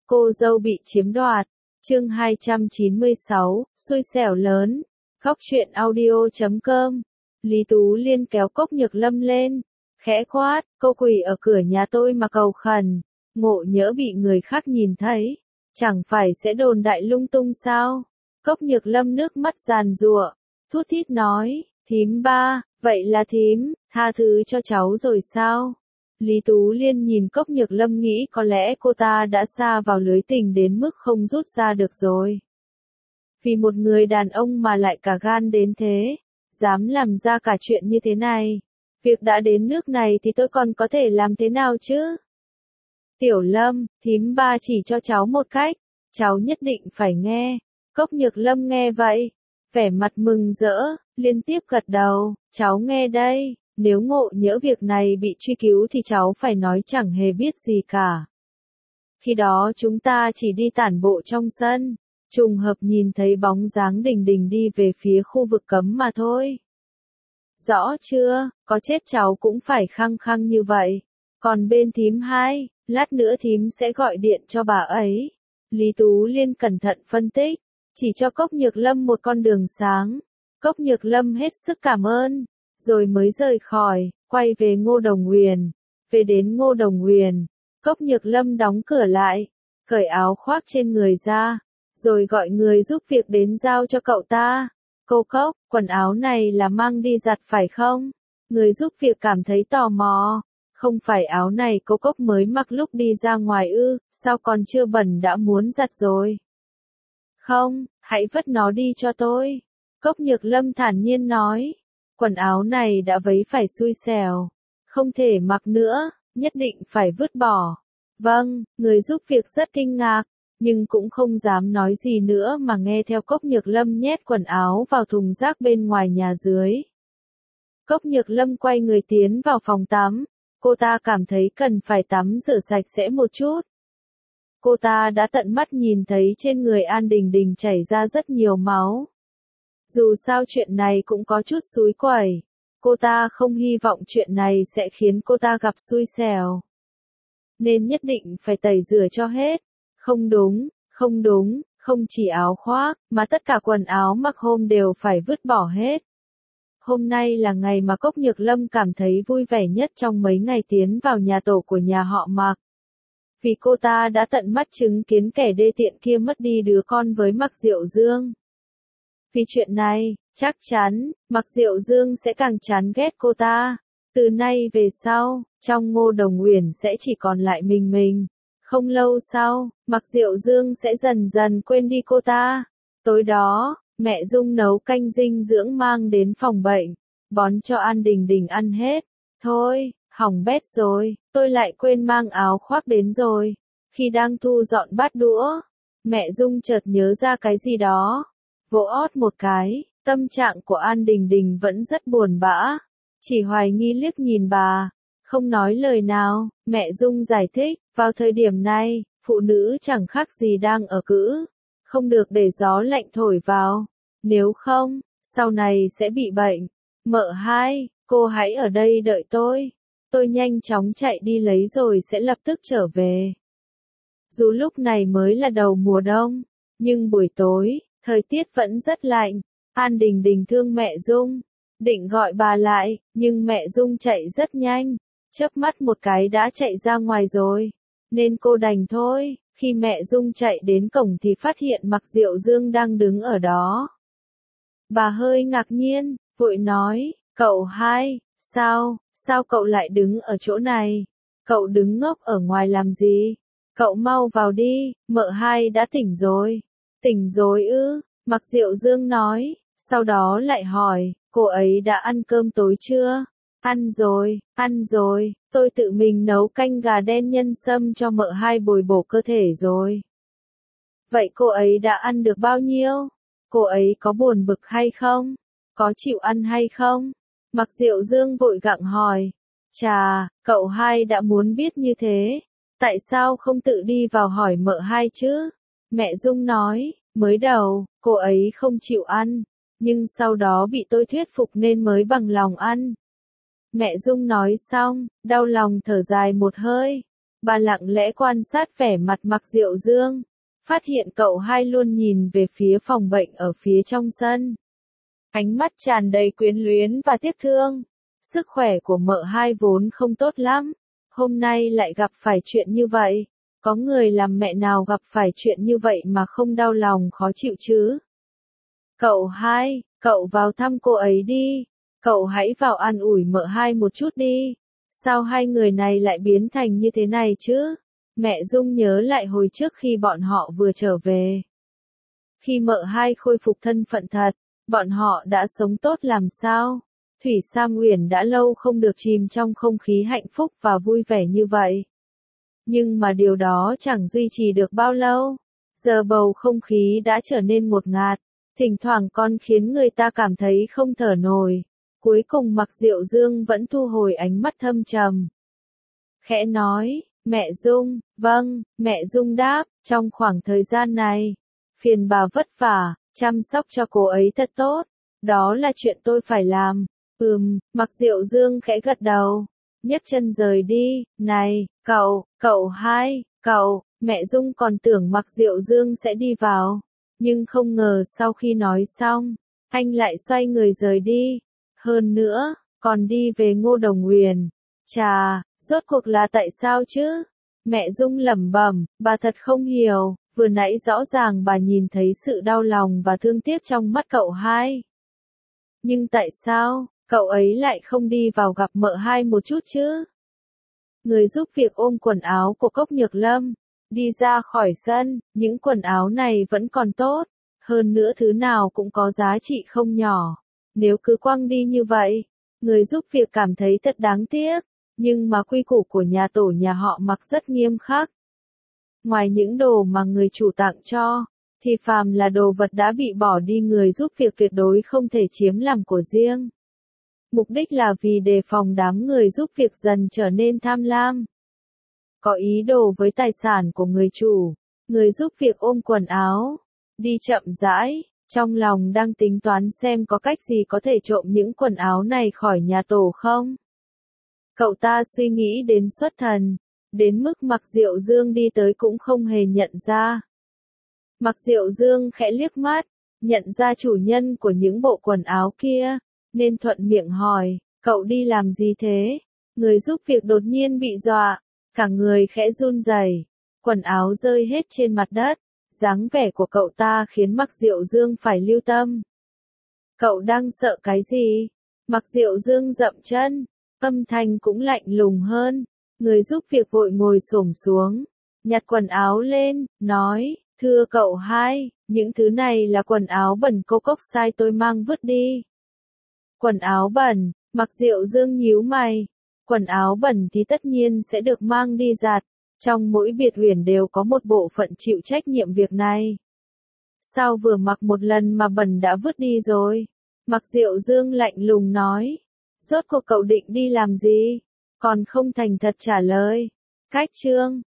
Cô dâu bị chiếm đoạt. Chương 296, xui xẻo lớn. Góc truyện audio.com. Lý Tú Liên kéo Cốc Nhược Lâm lên, khẽ quát, cô quỳ ở cửa nhà tôi mà cầu khẩn, ngộ nhỡ bị người khác nhìn thấy, chẳng phải sẽ đồn đại lung tung sao? Cốc Nhược Lâm nước mắt giàn giụa, thút thít nói, thím ba, vậy là thím, tha thứ cho cháu rồi sao? Lý Tú Liên nhìn Cốc Nhược Lâm nghĩ có lẽ cô ta đã sa vào lưới tình đến mức không rút ra được rồi. Vì một người đàn ông mà lại cả gan đến thế, dám làm ra cả chuyện như thế này. Việc đã đến nước này thì tôi còn có thể làm thế nào chứ? Tiểu Lâm, thím ba chỉ cho cháu một cách, cháu nhất định phải nghe. Cốc Nhược Lâm nghe vậy, vẻ mặt mừng rỡ, liên tiếp gật đầu, cháu nghe đây, nếu ngộ nhỡ việc này bị truy cứu thì cháu phải nói chẳng hề biết gì cả. Khi đó chúng ta chỉ đi tản bộ trong sân, trùng hợp nhìn thấy bóng dáng Đình Đình đi về phía khu vực cấm mà thôi. Rõ chưa, có chết cháu cũng phải khăng khăng như vậy. Còn bên thím hai, lát nữa thím sẽ gọi điện cho bà ấy. Lý Tú Liên cẩn thận phân tích, chỉ cho Cốc Nhược Lâm một con đường sáng. Cốc Nhược Lâm hết sức cảm ơn, rồi mới rời khỏi, quay về Ngô Đồng Huyền. Về đến Ngô Đồng Huyền, Cốc Nhược Lâm đóng cửa lại, cởi áo khoác trên người ra, rồi gọi người giúp việc đến giao cho cậu ta. Cô Cốc, quần áo này là mang đi giặt phải không? Người giúp việc cảm thấy tò mò. Không phải áo này cô Cốc mới mặc lúc đi ra ngoài ư, sao còn chưa bẩn đã muốn giặt rồi? Không, hãy vứt nó đi cho tôi. Cốc Nhược Lâm thản nhiên nói. Quần áo này đã vấy phải xui xẻo. Không thể mặc nữa, nhất định phải vứt bỏ. Vâng, người giúp việc rất kinh ngạc, nhưng cũng không dám nói gì nữa mà nghe theo Cốc Nhược Lâm nhét quần áo vào thùng rác bên ngoài nhà dưới. Cốc Nhược Lâm quay người tiến vào phòng tắm, cô ta cảm thấy cần phải tắm rửa sạch sẽ một chút. Cô ta đã tận mắt nhìn thấy trên người An Đình Đình chảy ra rất nhiều máu. Dù sao chuyện này cũng có chút xúi quẩy, cô ta không hy vọng chuyện này sẽ khiến cô ta gặp xui xẻo. Nên nhất định phải tẩy rửa cho hết. Không đúng, không chỉ áo khoác, mà tất cả quần áo mặc hôm đều phải vứt bỏ hết. Hôm nay là ngày mà Cốc Nhược Lâm cảm thấy vui vẻ nhất trong mấy ngày tiến vào nhà tổ của nhà họ Mạc. Vì cô ta đã tận mắt chứng kiến kẻ đê tiện kia mất đi đứa con với Mạc Diệu Dương. Vì chuyện này, chắc chắn, Mạc Diệu Dương sẽ càng chán ghét cô ta. Từ nay về sau, trong Ngô Đồng Huyền sẽ chỉ còn lại mình. Không lâu sau, Mạc Diệu Dương sẽ dần dần quên đi cô ta. Tối đó, mẹ Dung nấu canh dinh dưỡng mang đến phòng bệnh, bón cho An Đình Đình ăn hết. Thôi, hỏng bét rồi, tôi lại quên mang áo khoác đến rồi. Khi đang thu dọn bát đũa, mẹ Dung chợt nhớ ra cái gì đó. Vỗ ót một cái, tâm trạng của An Đình Đình vẫn rất buồn bã. Chỉ hoài nghi liếc nhìn bà, không nói lời nào. Mẹ Dung giải thích, vào thời điểm này, phụ nữ chẳng khác gì đang ở cữ. Không được để gió lạnh thổi vào. Nếu không, sau này sẽ bị bệnh. Mợ hai, cô hãy ở đây đợi tôi. Tôi nhanh chóng chạy đi lấy rồi sẽ lập tức trở về. Dù lúc này mới là đầu mùa đông, nhưng buổi tối, thời tiết vẫn rất lạnh. An Đình Đình thương mẹ Dung, định gọi bà lại, nhưng mẹ Dung chạy rất nhanh, chớp mắt một cái đã chạy ra ngoài rồi. Nên cô đành thôi. Khi mẹ Dung chạy đến cổng thì phát hiện Mạc Diệu Dương đang đứng ở đó. Bà hơi ngạc nhiên, vội nói, cậu hai, sao cậu lại đứng ở chỗ này? Cậu đứng ngốc ở ngoài làm gì? Cậu mau vào đi, mợ hai đã tỉnh rồi. Tỉnh rồi ư? Mạc Diệu Dương nói, sau đó lại hỏi, cô ấy đã ăn cơm tối chưa? Ăn rồi, tôi tự mình nấu canh gà đen nhân sâm cho mợ hai bồi bổ cơ thể rồi. Vậy cô ấy đã ăn được bao nhiêu? Cô ấy có buồn bực hay không? Có chịu ăn hay không? Mạc Diệu Dương vội gặng hỏi. Chà, cậu hai đã muốn biết như thế. Tại sao không tự đi vào hỏi mợ hai chứ? Mẹ Dung nói, mới đầu, cô ấy không chịu ăn, nhưng sau đó bị tôi thuyết phục nên mới bằng lòng ăn. Mẹ Dung nói xong, đau lòng thở dài một hơi. Bà lặng lẽ quan sát vẻ mặt Mạc Diệu Dương, phát hiện cậu hai luôn nhìn về phía phòng bệnh ở phía trong sân. Ánh mắt tràn đầy quyến luyến và tiếc thương. Sức khỏe của mợ hai vốn không tốt lắm, hôm nay lại gặp phải chuyện như vậy. Có người làm mẹ nào gặp phải chuyện như vậy mà không đau lòng khó chịu chứ? Cậu hai, cậu vào thăm cô ấy đi. Cậu hãy vào an ủi mợ hai một chút đi. Sao hai người này lại biến thành như thế này chứ? Mẹ Dung nhớ lại hồi trước khi bọn họ vừa trở về. Khi mợ hai khôi phục thân phận thật, bọn họ đã sống tốt làm sao? Thủy Sam Uyển đã lâu không được chìm trong không khí hạnh phúc và vui vẻ như vậy. Nhưng mà điều đó chẳng duy trì được bao lâu. Giờ bầu không khí đã trở nên ngột ngạt, thỉnh thoảng còn khiến người ta cảm thấy không thở nổi. Cuối cùng Mạc Diệu Dương vẫn thu hồi ánh mắt thâm trầm. Khẽ nói, mẹ Dung, vâng, mẹ Dung đáp, trong khoảng thời gian này, phiền bà vất vả, chăm sóc cho cô ấy thật tốt, đó là chuyện tôi phải làm. Mạc Diệu Dương khẽ gật đầu, nhấc chân rời đi. Này, cậu hai, mẹ Dung còn tưởng Mạc Diệu Dương sẽ đi vào, nhưng không ngờ sau khi nói xong, anh lại xoay người rời đi. Hơn nữa, còn đi về Ngô Đồng Huyền. Chà, rốt cuộc là tại sao chứ? Mẹ Dung lẩm bẩm, bà thật không hiểu, vừa nãy rõ ràng bà nhìn thấy sự đau lòng và thương tiếc trong mắt cậu hai. Nhưng tại sao, cậu ấy lại không đi vào gặp mợ hai một chút chứ? Người giúp việc ôm quần áo của Cốc Nhược Lâm, đi ra khỏi sân, những quần áo này vẫn còn tốt, hơn nữa thứ nào cũng có giá trị không nhỏ. Nếu cứ quăng đi như vậy, người giúp việc cảm thấy thật đáng tiếc, nhưng mà quy củ của nhà tổ nhà họ Mạc rất nghiêm khắc. Ngoài những đồ mà người chủ tặng cho, thì phàm là đồ vật đã bị bỏ đi người giúp việc tuyệt đối không thể chiếm làm của riêng. Mục đích là vì đề phòng đám người giúp việc dần trở nên tham lam, có ý đồ với tài sản của người chủ. Người giúp việc ôm quần áo, đi chậm rãi, trong lòng đang tính toán xem có cách gì có thể trộm những quần áo này khỏi nhà tổ không. Cậu ta suy nghĩ đến xuất thần, đến mức Mạc Diệu Dương đi tới cũng không hề nhận ra. Mạc Diệu Dương khẽ liếc mắt, nhận ra chủ nhân của những bộ quần áo kia, nên thuận miệng hỏi, cậu đi làm gì thế? Người giúp việc đột nhiên bị dọa, cả người khẽ run rẩy, quần áo rơi hết trên mặt đất. Dáng vẻ của cậu ta khiến Mạc Diệu Dương phải lưu tâm. Cậu đang sợ cái gì? Mạc Diệu Dương dậm chân, âm thanh cũng lạnh lùng hơn. Người giúp việc vội ngồi xổm xuống, nhặt quần áo lên, nói, thưa cậu hai, những thứ này là quần áo bẩn cô Cốc sai tôi mang vứt đi. Quần áo bẩn, Mạc Diệu Dương nhíu mày. Quần áo bẩn thì tất nhiên sẽ được mang đi giặt. Trong mỗi biệt uyển đều có một bộ phận chịu trách nhiệm việc này. Sao vừa mặc một lần mà bẩn đã vứt đi rồi? Mạc Diệu Dương lạnh lùng nói. Rốt cuộc cậu định đi làm gì? Còn không thành thật trả lời. Cách chương